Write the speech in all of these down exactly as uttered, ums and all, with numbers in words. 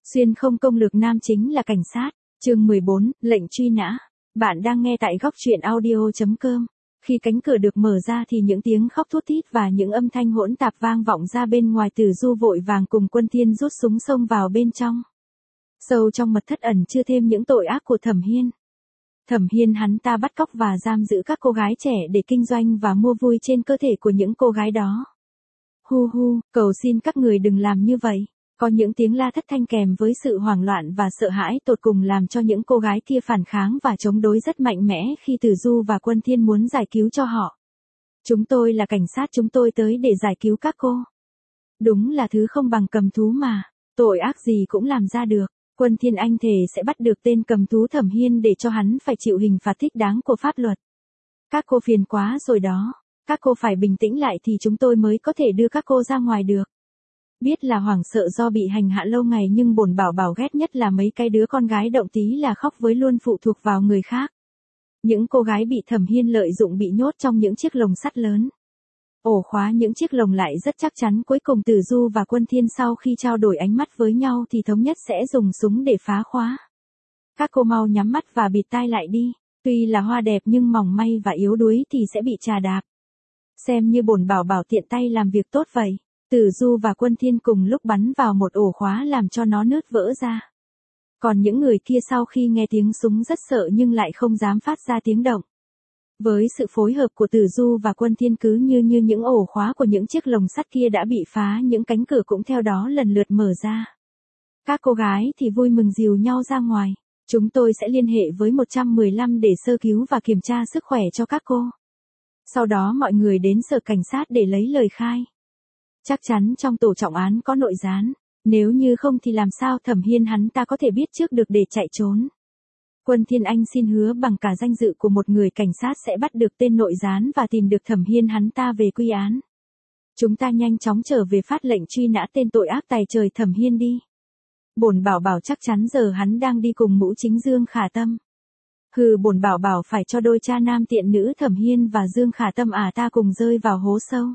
Xuyên không công lược nam chính là cảnh sát. Chương mười bốn, lệnh truy nã. Bạn đang nghe tại góc truyện audio chấm com. Khi cánh cửa được mở ra thì những tiếng khóc thút thít và những âm thanh hỗn tạp vang vọng ra bên ngoài. Tử Du vội vàng cùng Quân Thiên rút súng xông vào bên trong. Sâu trong mật thất ẩn chưa thêm những tội ác của Thẩm Hiên. Thẩm Hiên hắn ta bắt cóc và giam giữ các cô gái trẻ để kinh doanh và mua vui trên cơ thể của những cô gái đó. Hu hu, cầu xin các người đừng làm như vậy. Có những tiếng la thất thanh kèm với sự hoảng loạn và sợ hãi tột cùng làm cho những cô gái kia phản kháng và chống đối rất mạnh mẽ khi Tử Du và Quân Thiên muốn giải cứu cho họ. Chúng tôi là cảnh sát, chúng tôi tới để giải cứu các cô. Đúng là thứ không bằng cầm thú mà, tội ác gì cũng làm ra được. Quân Thiên anh thề sẽ bắt được tên cầm thú Thẩm Hiên để cho hắn phải chịu hình phạt thích đáng của pháp luật. Các cô phiền quá rồi đó, các cô phải bình tĩnh lại thì chúng tôi mới có thể đưa các cô ra ngoài được. Biết là hoảng sợ do bị hành hạ lâu ngày nhưng bổn bảo bảo ghét nhất là mấy cái đứa con gái động tí là khóc với luôn phụ thuộc vào người khác. Những cô gái bị Thẩm Hiên lợi dụng bị nhốt trong những chiếc lồng sắt lớn. Ổ khóa những chiếc lồng lại rất chắc chắn. Cuối cùng Tử Du và Quân Thiên sau khi trao đổi ánh mắt với nhau thì thống nhất sẽ dùng súng để phá khóa. Các cô mau nhắm mắt và bịt tai lại đi. Tuy là hoa đẹp nhưng mỏng manh và yếu đuối thì sẽ bị trà đạp. Xem như bổn bảo bảo tiện tay làm việc tốt vậy. Tử Du và Quân Thiên cùng lúc bắn vào một ổ khóa làm cho nó nứt vỡ ra. Còn những người kia sau khi nghe tiếng súng rất sợ nhưng lại không dám phát ra tiếng động. Với sự phối hợp của Tử Du và Quân Thiên cứ như như những ổ khóa của những chiếc lồng sắt kia đã bị phá, những cánh cửa cũng theo đó lần lượt mở ra. Các cô gái thì vui mừng dìu nhau ra ngoài. Chúng tôi sẽ liên hệ với một một năm để sơ cứu và kiểm tra sức khỏe cho các cô. Sau đó mọi người đến sở cảnh sát để lấy lời khai. Chắc chắn trong tổ trọng án có nội gián, nếu như không thì làm sao Thẩm Hiên hắn ta có thể biết trước được để chạy trốn. Quân Thiên anh xin hứa bằng cả danh dự của một người cảnh sát sẽ bắt được tên nội gián và tìm được Thẩm Hiên hắn ta về quy án. Chúng ta nhanh chóng trở về phát lệnh truy nã tên tội ác tày trời Thẩm Hiên đi. Bổn bảo bảo chắc chắn giờ hắn đang đi cùng mũ chính Dương Khả Tâm. Hừ, bổn bảo bảo phải cho đôi cha nam tiện nữ Thẩm Hiên và Dương Khả Tâm à ta cùng rơi vào hố sâu.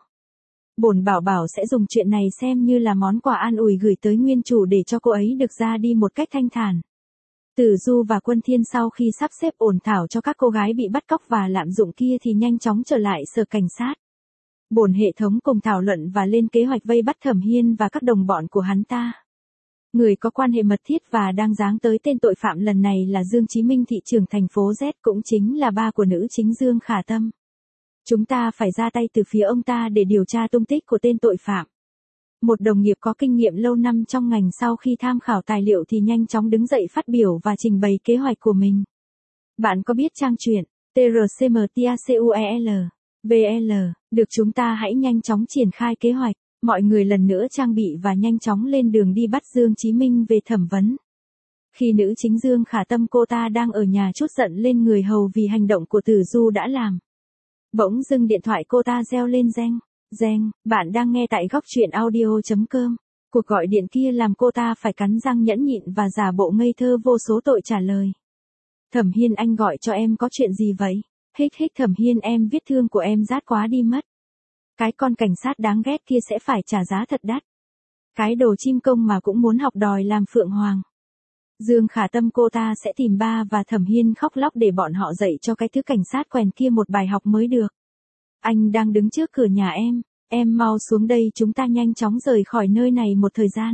Bổn bảo bảo sẽ dùng chuyện này xem như là món quà an ủi gửi tới nguyên chủ để cho cô ấy được ra đi một cách thanh thản. Tử Du và Quân Thiên sau khi sắp xếp ổn thỏa cho các cô gái bị bắt cóc và lạm dụng kia thì nhanh chóng trở lại sở cảnh sát. Bổn hệ thống cùng thảo luận và lên kế hoạch vây bắt Thẩm Hiên và các đồng bọn của hắn ta. Người có quan hệ mật thiết và đang giáng tới tên tội phạm lần này là Dương Chí Minh, thị trưởng thành phố Z, cũng chính là ba của nữ chính Dương Khả Tâm. Chúng ta phải ra tay từ phía ông ta để điều tra tung tích của tên tội phạm. Một đồng nghiệp có kinh nghiệm lâu năm trong ngành sau khi tham khảo tài liệu thì nhanh chóng đứng dậy phát biểu và trình bày kế hoạch của mình. Bạn có biết trang truyện T R C M T A C U E L V L được chúng ta hãy nhanh chóng triển khai kế hoạch. Mọi người lần nữa trang bị và nhanh chóng lên đường đi bắt Dương Chí Minh về thẩm vấn. Khi nữ chính Dương Khả Tâm cô ta đang ở nhà trút giận lên người hầu vì hành động của Tử Du đã làm. Bỗng dưng điện thoại cô ta reo lên reng, reng, bạn đang nghe tại góc truyện audio chấm com. Cuộc gọi điện kia làm cô ta phải cắn răng nhẫn nhịn và giả bộ ngây thơ vô số tội trả lời. Thẩm Hiên anh gọi cho em có chuyện gì vậy? Hích hích Thẩm Hiên em vết thương của em rát quá đi mất. Cái con cảnh sát đáng ghét kia sẽ phải trả giá thật đắt. Cái đồ chim công mà cũng muốn học đòi làm phượng hoàng. Dương Khả Tâm cô ta sẽ tìm ba và Thẩm Hiên khóc lóc để bọn họ dạy cho cái thứ cảnh sát quèn kia một bài học mới được. Anh đang đứng trước cửa nhà em, em mau xuống đây chúng ta nhanh chóng rời khỏi nơi này một thời gian.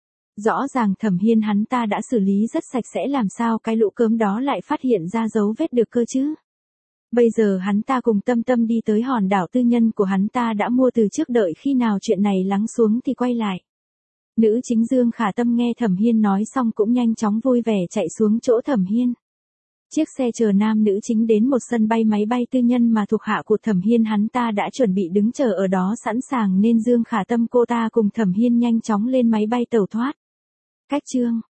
Rõ ràng Thẩm Hiên hắn ta đã xử lý rất sạch sẽ, làm sao cái lũ cớm đó lại phát hiện ra dấu vết được cơ chứ? Bây giờ hắn ta cùng Tâm Tâm đi tới hòn đảo tư nhân của hắn ta đã mua từ trước, đợi khi nào chuyện này lắng xuống thì quay lại. Nữ chính Dương Khả Tâm nghe Thẩm Hiên nói xong cũng nhanh chóng vui vẻ chạy xuống chỗ Thẩm Hiên. Chiếc xe chờ nam nữ chính đến một sân bay máy bay tư nhân mà thuộc hạ của Thẩm Hiên hắn ta đã chuẩn bị đứng chờ ở đó sẵn sàng, nên Dương Khả Tâm cô ta cùng Thẩm Hiên nhanh chóng lên máy bay tẩu thoát. Cách chương